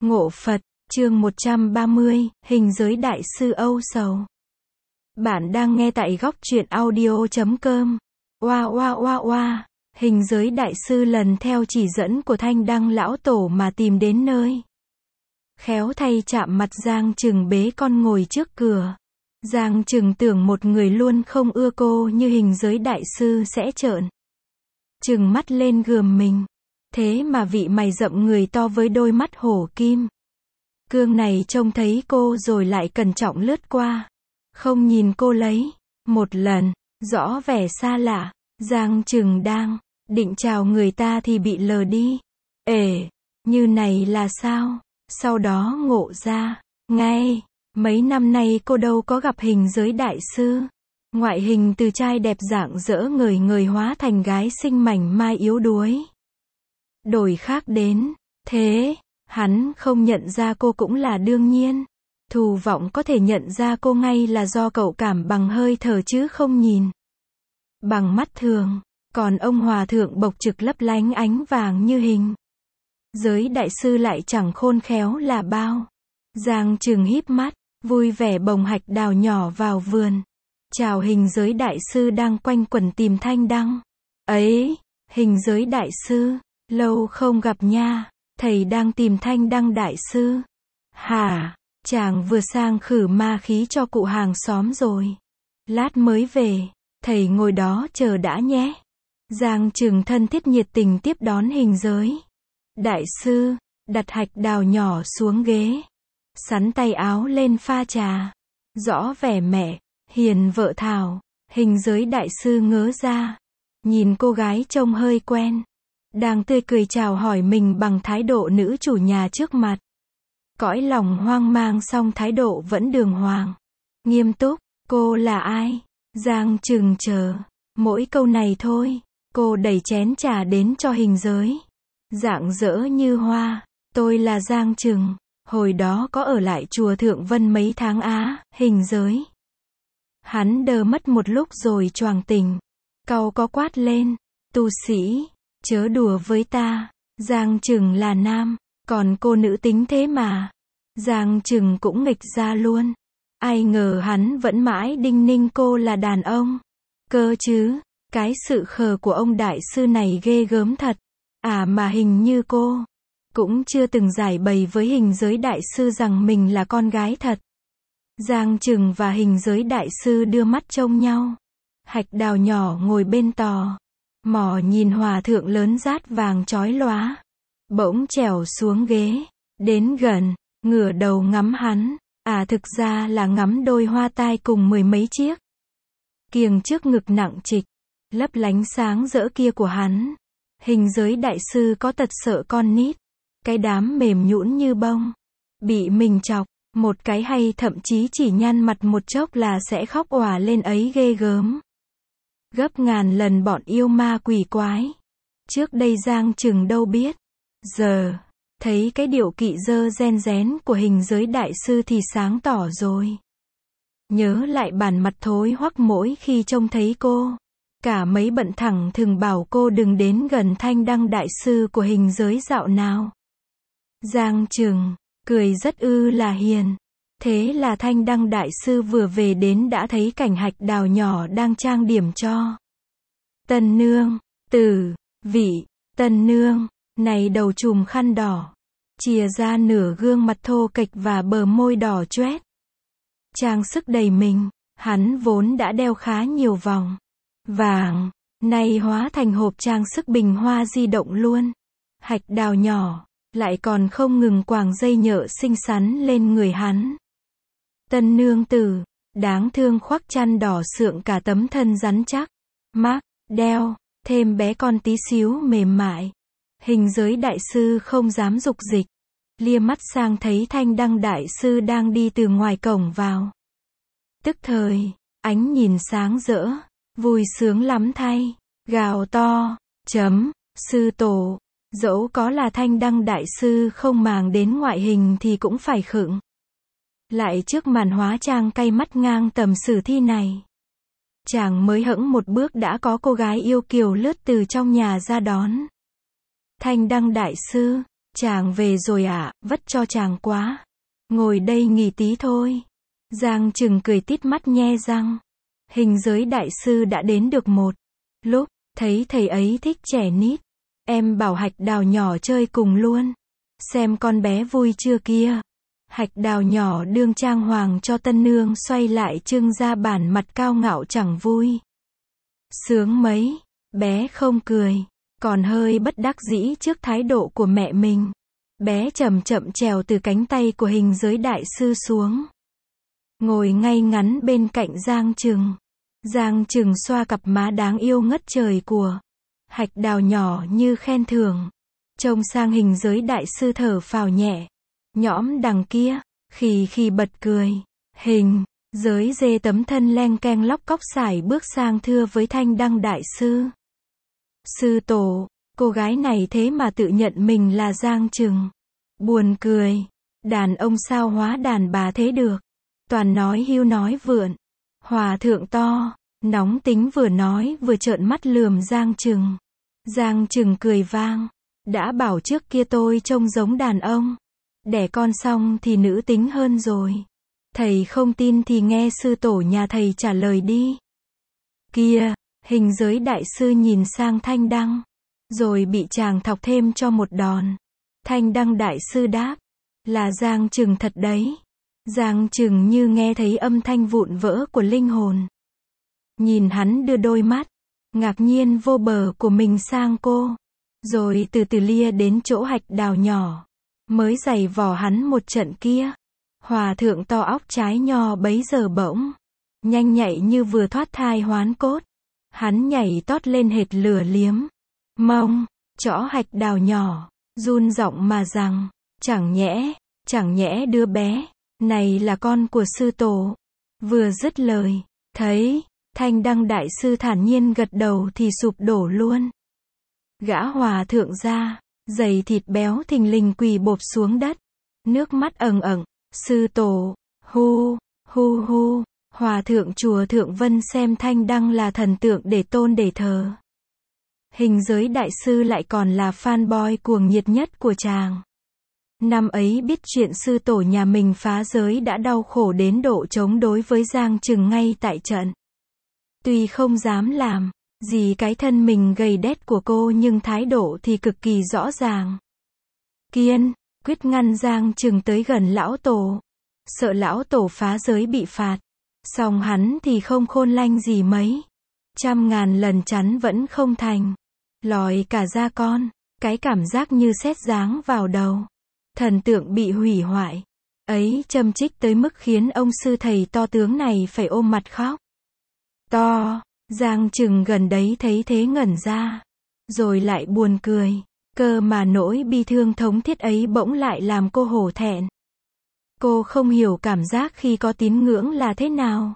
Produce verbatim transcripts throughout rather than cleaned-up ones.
Ngộ Phật, chương một trăm ba mươi, hình giới đại sư âu sầu. Bạn đang nghe tại góc truyện audio chấm com. Oa oa oa oa, hình giới đại sư lần theo chỉ dẫn của Thanh Đăng lão tổ mà tìm đến nơi. Khéo thay chạm mặt Giang Trừng bế con ngồi trước cửa. Giang Trừng tưởng một người luôn không ưa cô như hình giới đại sư sẽ trợn trừng mắt lên gườm mình. Thế mà vị mày rậm người to với đôi mắt hổ kim cương này trông thấy cô rồi lại cẩn trọng lướt qua. Không nhìn cô lấy một lần, rõ vẻ xa lạ. Giang Trừng đang định chào người ta thì bị lờ đi. Ể, như này là sao? Sau đó ngộ ra, ngay, mấy năm nay cô đâu có gặp hình giới đại sư. Ngoại hình từ trai đẹp rạng rỡ ngời ngời hóa thành gái xinh mảnh mai yếu đuối. Đổi khác đến, thế, hắn không nhận ra cô cũng là đương nhiên. Thù vọng có thể nhận ra cô ngay là do cậu cảm bằng hơi thở chứ không nhìn bằng mắt thường. Còn ông hòa thượng bộc trực lấp lánh ánh vàng như hình giới đại sư lại chẳng khôn khéo là bao. Giang Trừng híp mắt, vui vẻ bồng hạch đào nhỏ vào vườn. Chào hình giới đại sư đang quanh quẩn tìm Thanh Đăng. Ấy, hình giới đại sư, lâu không gặp nha, thầy đang tìm Thanh Đăng đại sư. Hả, chàng vừa sang khử ma khí cho cụ hàng xóm rồi. Lát mới về, thầy ngồi đó chờ đã nhé. Giang Trừng thân thiết nhiệt tình tiếp đón hình giới đại sư, đặt hạch đào nhỏ xuống ghế. Sắn tay áo lên pha trà. Rõ vẻ mẹ hiền vợ thảo. Hình giới đại sư ngớ ra. Nhìn cô gái trông hơi quen. Đang tươi cười chào hỏi mình bằng thái độ nữ chủ nhà trước mặt. Cõi lòng hoang mang song thái độ vẫn đường hoàng. Nghiêm túc, cô là ai? Giang Trừng chờ. Mỗi câu này thôi. Cô đẩy chén trà đến cho hình giới. Rạng rỡ như hoa. Tôi là Giang Trừng. Hồi đó có ở lại chùa Thượng Vân mấy tháng á, hình giới. Hắn đờ mất một lúc rồi choàng tỉnh. Cau có quát lên. Tu sĩ, chớ đùa với ta. Giang Trừng là nam, còn cô nữ tính thế mà. Giang Trừng cũng nghịch ra luôn. Ai ngờ hắn vẫn mãi đinh ninh cô là đàn ông. Cơ chứ, cái sự khờ của ông đại sư này ghê gớm thật. À mà hình như cô cũng chưa từng giải bày với hình giới đại sư rằng mình là con gái thật. Giang Trừng và hình giới đại sư đưa mắt trông nhau. Hạch đào nhỏ ngồi bên tò mò nhìn hòa thượng lớn rát vàng chói lóa. Bỗng trèo xuống ghế, đến gần, ngửa đầu ngắm hắn. À thực ra là ngắm đôi hoa tai cùng mười mấy chiếc kiềng trước ngực nặng trịch, lấp lánh sáng rỡ kia của hắn. Hình giới đại sư có tật sợ con nít. Cái đám mềm nhũn như bông. Bị mình chọc, một cái hay thậm chí chỉ nhăn mặt một chốc là sẽ khóc òa lên ấy ghê gớm. Gấp ngàn lần bọn yêu ma quỷ quái. Trước đây Giang Trừng đâu biết. Giờ, thấy cái điệu kỵ dơ ren rén của hình giới đại sư thì sáng tỏ rồi. Nhớ lại bản mặt thối hoắc mỗi khi trông thấy cô. Cả mấy bận thẳng thừng bảo cô đừng đến gần Thanh Đăng đại sư của hình giới dạo nào. Giang Trừng cười rất ư là hiền. Thế là Thanh Đăng đại sư vừa về đến đã thấy cảnh hạch đào nhỏ đang trang điểm cho tân nương. Tử, vị, tân nương này đầu chùm khăn đỏ, chìa ra nửa gương mặt thô kệch và bờ môi đỏ choét. Trang sức đầy mình. Hắn vốn đã đeo khá nhiều vòng vàng, nay hóa thành hộp trang sức bình hoa di động luôn. Hạch đào nhỏ lại còn không ngừng quàng dây nhợ xinh xắn lên người hắn. Tân nương tử, đáng thương khoác chăn đỏ sượng cả tấm thân rắn chắc. Mác, đeo, thêm bé con tí xíu mềm mại. Hình giới đại sư không dám dục dịch. Lia mắt sang thấy Thanh Đăng đại sư đang đi từ ngoài cổng vào. Tức thời, ánh nhìn sáng rỡ, vui sướng lắm thay. Gào to, chấm, sư tổ. Dẫu có là Thanh Đăng đại sư không màng đến ngoại hình thì cũng phải khựng lại trước màn hóa trang cay mắt ngang tầm sử thi này. Chàng mới hẫng một bước đã có cô gái yêu kiều lướt từ trong nhà ra đón. Thanh Đăng đại sư, Chàng về rồi ạ, à, vất cho chàng quá. Ngồi đây nghỉ tí thôi. Giang Trừng cười tít mắt nhe răng. Hình giới đại sư đã đến được một lúc, thấy thầy ấy thích trẻ nít. Em bảo Hạch Đào nhỏ chơi cùng luôn. Xem con bé vui chưa kia. Hạch Đào nhỏ đương trang hoàng cho tân nương xoay lại trưng ra bản mặt cao ngạo chẳng vui. Sướng mấy, bé không cười, còn hơi bất đắc dĩ trước thái độ của mẹ mình. Bé chậm chậm trèo từ cánh tay của hình giới đại sư xuống. Ngồi ngay ngắn bên cạnh Giang Trừng. Giang Trừng xoa cặp má đáng yêu ngất trời của Hạch Đào nhỏ như khen thưởng. Trông sang hình giới đại sư thở phào nhẹ nhõm đằng kia, khì khì bật cười. Hình giới dê tấm thân leng keng lóc cóc sải bước sang thưa với Thanh Đăng đại sư. Sư tổ, cô gái này thế mà tự nhận mình là Giang Trừng. Buồn cười, đàn ông sao hóa đàn bà thế được. Toàn nói hưu nói vượn. Hòa thượng to, nóng tính vừa nói vừa trợn mắt lườm Giang Trừng. Giang Trừng cười vang. Đã bảo trước kia tôi trông giống đàn ông. Đẻ con xong thì nữ tính hơn rồi. Thầy không tin thì nghe sư tổ nhà thầy trả lời đi. Kia, hình giới đại sư nhìn sang Thanh Đăng. Rồi bị chàng thọc thêm cho một đòn. Thanh Đăng đại sư đáp. Là Giang Trừng thật đấy. Giang Trừng như nghe thấy âm thanh vụn vỡ của linh hồn. Nhìn hắn đưa đôi mắt ngạc nhiên vô bờ của mình sang cô. Rồi từ từ lia đến chỗ Hạch Đào nhỏ. Mới giày vò hắn một trận kia. Hòa thượng to óc trái nho bấy giờ bỗng nhanh nhạy như vừa thoát thai hoán cốt. Hắn nhảy tót lên hệt lửa liếm mông chõ Hạch Đào nhỏ, run giọng mà rằng, chẳng nhẽ, chẳng nhẽ đứa bé này là con của sư tổ. Vừa dứt lời, thấy Thanh Đăng đại sư thản nhiên gật đầu thì sụp đổ luôn. Gã hòa thượng ra, giày thịt béo thình lình quỳ bộp xuống đất, nước mắt ẩn ẩn. Sư tổ, hu, hu hu. Hòa thượng chùa Thượng Vân xem Thanh Đăng là thần tượng để tôn để thờ. Hình giới đại sư lại còn là fanboy cuồng nhiệt nhất của chàng. Năm ấy biết chuyện sư tổ nhà mình phá giới đã đau khổ đến độ chống đối với Giang Trừng ngay tại trận. Tuy không dám làm gì cái thân mình gầy đét của cô nhưng thái độ thì cực kỳ rõ ràng. Kiên quyết ngăn Giang Trừng tới gần lão tổ. Sợ lão tổ phá giới bị phạt. Song hắn thì không khôn lanh gì mấy. Trăm ngàn lần chắn vẫn không thành. Lòi cả da con. Cái cảm giác như sét giáng vào đầu. Thần tượng bị hủy hoại. Ấy châm chích tới mức khiến ông sư thầy to tướng này phải ôm mặt khóc. To. Giang Trừng gần đấy thấy thế ngẩn ra. Rồi lại buồn cười. Cơ mà nỗi bi thương thống thiết ấy bỗng lại làm cô hổ thẹn. Cô không hiểu cảm giác khi có tín ngưỡng là thế nào.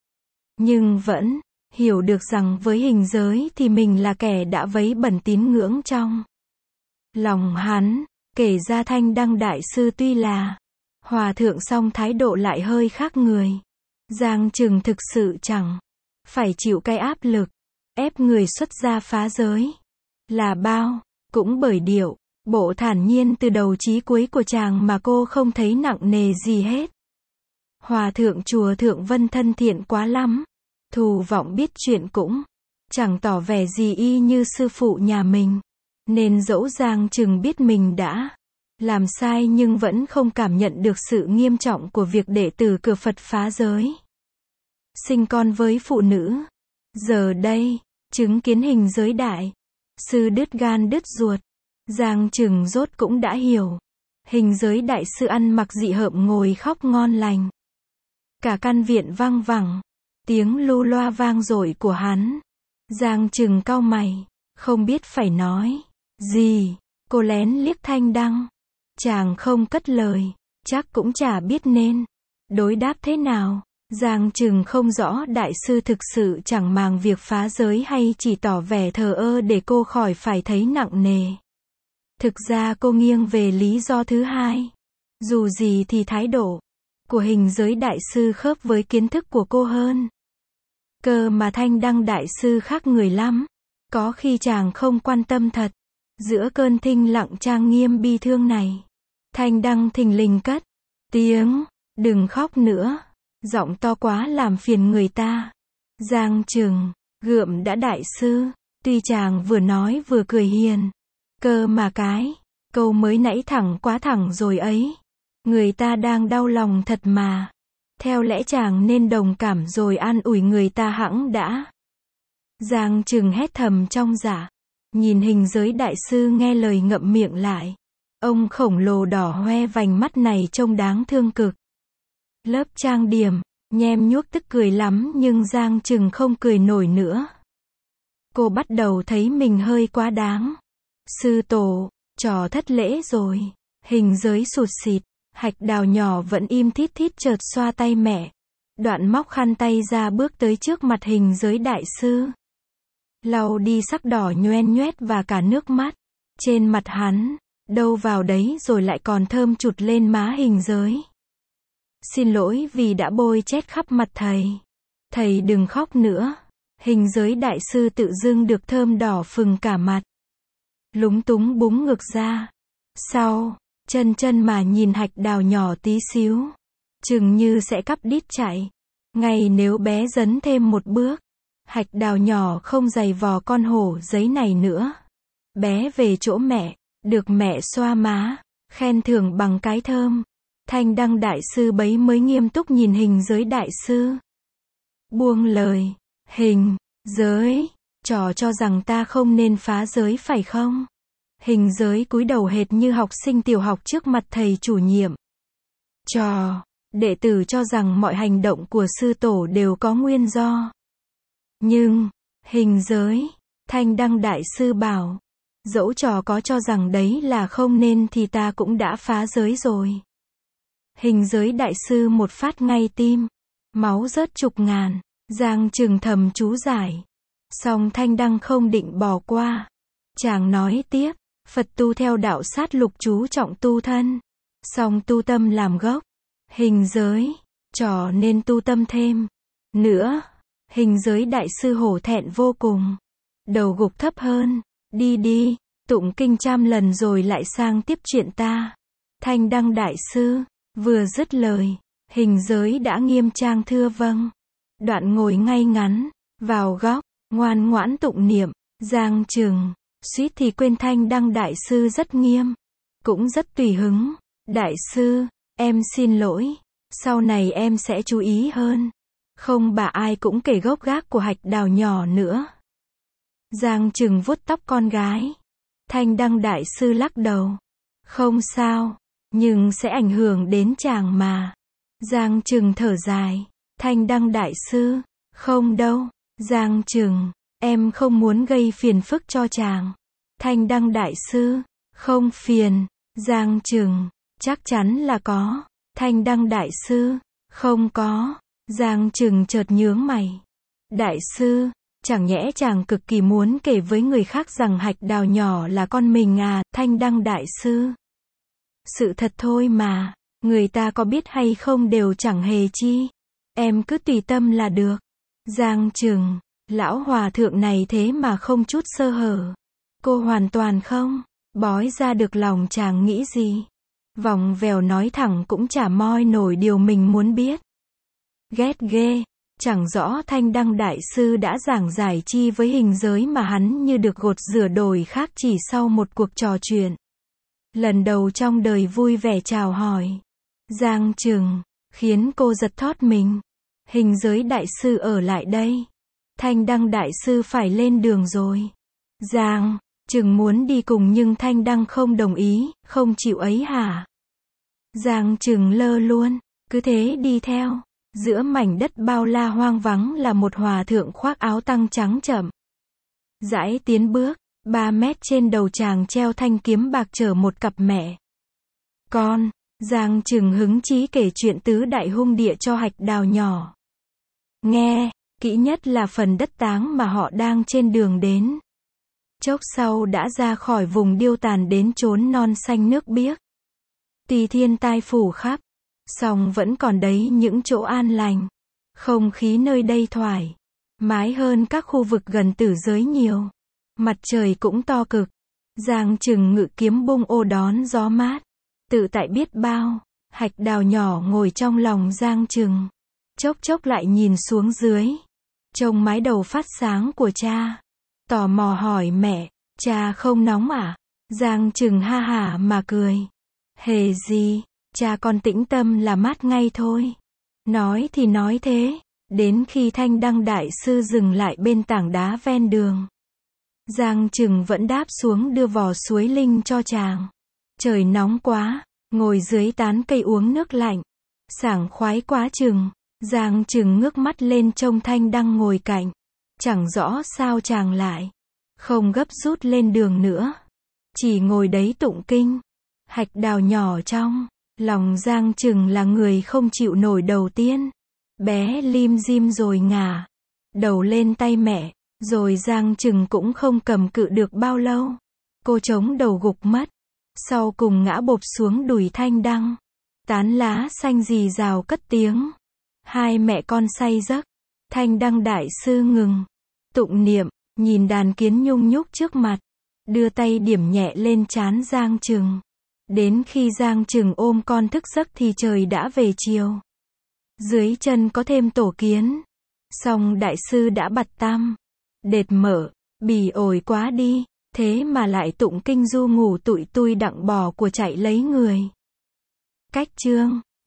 Nhưng vẫn hiểu được rằng với hình giới thì mình là kẻ đã vấy bẩn tín ngưỡng trong lòng hắn. Kể ra Thanh Đăng đại sư tuy là hòa thượng song thái độ lại hơi khác người. Giang Trừng thực sự chẳng phải chịu cái áp lực ép người xuất gia phá giới là bao. Cũng bởi điệu bộ thản nhiên từ đầu chí cuối của chàng mà cô không thấy nặng nề gì hết. Hòa thượng chùa Thượng Vân thân thiện quá lắm. Thù vọng biết chuyện cũng chẳng tỏ vẻ gì y như sư phụ nhà mình. Nên dẫu Giang Trừng biết mình đã làm sai nhưng vẫn không cảm nhận được sự nghiêm trọng của việc đệ tử cửa Phật phá giới. Sinh con với phụ nữ. Giờ đây, chứng kiến hình giới đại sư đứt gan đứt ruột. Giang Trừng rốt cũng đã hiểu. Hình giới đại sư ăn mặc dị hợm ngồi khóc ngon lành. Cả căn viện vang vẳng. Tiếng lu loa vang dội của hắn. Giang Trừng cau mày. Không biết phải nói gì. Cô lén liếc Thanh Đăng. Chàng không cất lời. Chắc cũng chả biết nên đối đáp thế nào. Giang Trừng không rõ đại sư thực sự chẳng màng việc phá giới hay chỉ tỏ vẻ thờ ơ để cô khỏi phải thấy nặng nề. Thực ra cô nghiêng về lý do thứ hai. Dù gì thì thái độ của hình giới đại sư khớp với kiến thức của cô hơn. Cơ mà Thanh Đăng đại sư khác người lắm. Có khi chàng không quan tâm thật. Giữa cơn thinh lặng trang nghiêm bi thương này, Thanh Đăng thình lình cất tiếng, đừng khóc nữa, giọng to quá làm phiền người ta. Giang Trừng, gượm đã đại sư, tuy chàng vừa nói vừa cười hiền, cơ mà cái, câu mới nãy thẳng quá thẳng rồi ấy. Người ta đang đau lòng thật mà. Theo lẽ chàng nên đồng cảm rồi an ủi người ta hẵng đã. Giang Trừng hét thầm trong dạ. Nhìn hình giới đại sư nghe lời ngậm miệng lại. Ông khổng lồ đỏ hoe vành mắt này trông đáng thương cực. Lớp trang điểm, nhem nhuốc tức cười lắm nhưng Giang Trừng không cười nổi nữa. Cô bắt đầu thấy mình hơi quá đáng. Sư tổ, trò thất lễ rồi. Hình giới sụt sịt, Hạch Đào nhỏ vẫn im thít thít chợt xoa tay mẹ. Đoạn móc khăn tay ra bước tới trước mặt hình giới đại sư. Lau đi sắc đỏ nhoen nhoét và cả nước mắt. Trên mặt hắn, đâu vào đấy rồi lại còn thơm chụt lên má hình giới. Xin lỗi vì đã bôi chét khắp mặt thầy. Thầy đừng khóc nữa. Hình giới đại sư tự dưng được thơm đỏ phừng cả mặt. Lúng túng búng ngực ra. Sau, chân chân mà nhìn Hạch Đào nhỏ tí xíu. Chừng như sẽ cắp đít chạy. Ngay nếu bé dấn thêm một bước. Hạch Đào nhỏ không giày vò con hổ giấy này nữa. Bé về chỗ mẹ, được mẹ xoa má, khen thưởng bằng cái thơm. Thanh Đăng đại sư bấy mới nghiêm túc nhìn hình giới đại sư. Buông lời, hình, giới, trò cho rằng ta không nên phá giới phải không? Hình giới cúi đầu hệt như học sinh tiểu học trước mặt thầy chủ nhiệm. Trò, đệ tử cho rằng mọi hành động của sư tổ đều có nguyên do. Nhưng, hình giới, Thanh Đăng đại sư bảo, dẫu trò có cho rằng đấy là không nên thì ta cũng đã phá giới rồi. Hình giới đại sư một phát ngay tim, máu rớt chục ngàn, Giang Trừng thầm chú giải. Song Thanh Đăng không định bỏ qua. Chàng nói tiếp, Phật tu theo đạo sát lục chú trọng tu thân, song tu tâm làm gốc. Hình giới, trò nên tu tâm thêm. Nữa, hình giới đại sư hổ thẹn vô cùng. Đầu gục thấp hơn, đi đi, tụng kinh trăm lần rồi lại sang tiếp chuyện ta. Thanh Đăng đại sư, vừa dứt lời, hình giới đã nghiêm trang thưa vâng. Đoạn ngồi ngay ngắn, vào góc, ngoan ngoãn tụng niệm. Giang Trừng, suýt thì quên Thanh Đăng đại sư rất nghiêm, cũng rất tùy hứng. Đại sư, em xin lỗi, sau này em sẽ chú ý hơn. Không bà ai cũng kể gốc gác của Hạch Đào nhỏ nữa. Giang Trừng vuốt tóc con gái. Thanh Đăng đại sư lắc đầu. Không sao, nhưng sẽ ảnh hưởng đến chàng mà. Giang Trừng thở dài. Thanh Đăng đại sư, không đâu. Giang Trừng, em không muốn gây phiền phức cho chàng. Thanh Đăng đại sư, không phiền. Giang Trừng, chắc chắn là có. Thanh Đăng đại sư, không có. Giang Trừng chợt nhướng mày. Đại sư, chẳng nhẽ chàng cực kỳ muốn kể với người khác rằng Hạch Đào nhỏ là con mình à? Thanh Đăng đại sư, sự thật thôi mà, người ta có biết hay không đều chẳng hề chi. Em cứ tùy tâm là được. Giang Trừng, lão hòa thượng này thế mà không chút sơ hở. Cô hoàn toàn không bói ra được lòng chàng nghĩ gì. Vòng vèo nói thẳng cũng chả moi nổi điều mình muốn biết. Ghét ghê, chẳng rõ Thanh Đăng đại sư đã giảng giải chi với hình giới mà hắn như được gột rửa đổi khác chỉ sau một cuộc trò chuyện. Lần đầu trong đời vui vẻ chào hỏi. Giang Trừng, khiến cô giật thót mình. Hình giới đại sư ở lại đây. Thanh Đăng đại sư phải lên đường rồi. Giang Trừng muốn đi cùng nhưng Thanh Đăng không đồng ý, không chịu ấy hả? Giang Trừng lơ luôn, cứ thế đi theo. Giữa mảnh đất bao la hoang vắng là một hòa thượng khoác áo tăng trắng chậm rãi tiến bước. Ba mét trên đầu chàng treo thanh kiếm bạc chở một cặp mẹ con. Giang Trừng hứng chí kể chuyện tứ đại hung địa cho Hạch Đào nhỏ nghe, kỹ nhất là phần đất táng mà họ đang trên đường đến. Chốc sau đã ra khỏi vùng điêu tàn đến chốn non xanh nước biếc. Tuy thiên tai phủ khắp, song vẫn còn đấy những chỗ an lành. Không khí nơi đây thoải mái hơn các khu vực gần tử giới nhiều. Mặt trời cũng to cực. Giang Trừng ngự kiếm bung ô đón gió mát. Tự tại biết bao. Hạch Đào nhỏ ngồi trong lòng Giang Trừng. Chốc chốc lại nhìn xuống dưới. Trông mái đầu phát sáng của cha. Tò mò hỏi mẹ, cha không nóng à? Giang Trừng ha hả mà cười. Hề gì, cha con tĩnh tâm là mát ngay thôi. Nói thì nói thế. Đến khi Thanh Đăng Đại Sư dừng lại bên tảng đá ven đường. Giang Trừng vẫn đáp xuống đưa vò suối linh cho chàng. Trời nóng quá, ngồi dưới tán cây uống nước lạnh. Sảng khoái quá chừng. Giang Trừng ngước mắt lên trông Thanh Đăng ngồi cạnh. Chẳng rõ sao chàng lại không gấp rút lên đường nữa. Chỉ ngồi đấy tụng kinh. Hạch Đào nhỏ trong lòng Giang Trừng là người không chịu nổi đầu tiên. Bé lim dim rồi ngả đầu lên tay mẹ. Rồi Giang Trừng cũng không cầm cự được bao lâu. Cô chống đầu gục mất. Sau cùng ngã bộp xuống đùi Thanh Đăng. Tán lá xanh rì rào cất tiếng. Hai mẹ con say giấc. Thanh Đăng Đại Sư ngừng tụng niệm, nhìn đàn kiến nhung nhúc trước mặt. Đưa tay điểm nhẹ lên trán Giang Trừng. Đến khi Giang Trừng ôm con thức giấc thì trời đã về chiều. Dưới chân có thêm tổ kiến. Song Đại Sư đã bặt tăm. Đệt mở, bỉ ổi quá đi. Thế mà lại tụng kinh du ngủ tụi tui đặng bò của chạy lấy người. Cách chương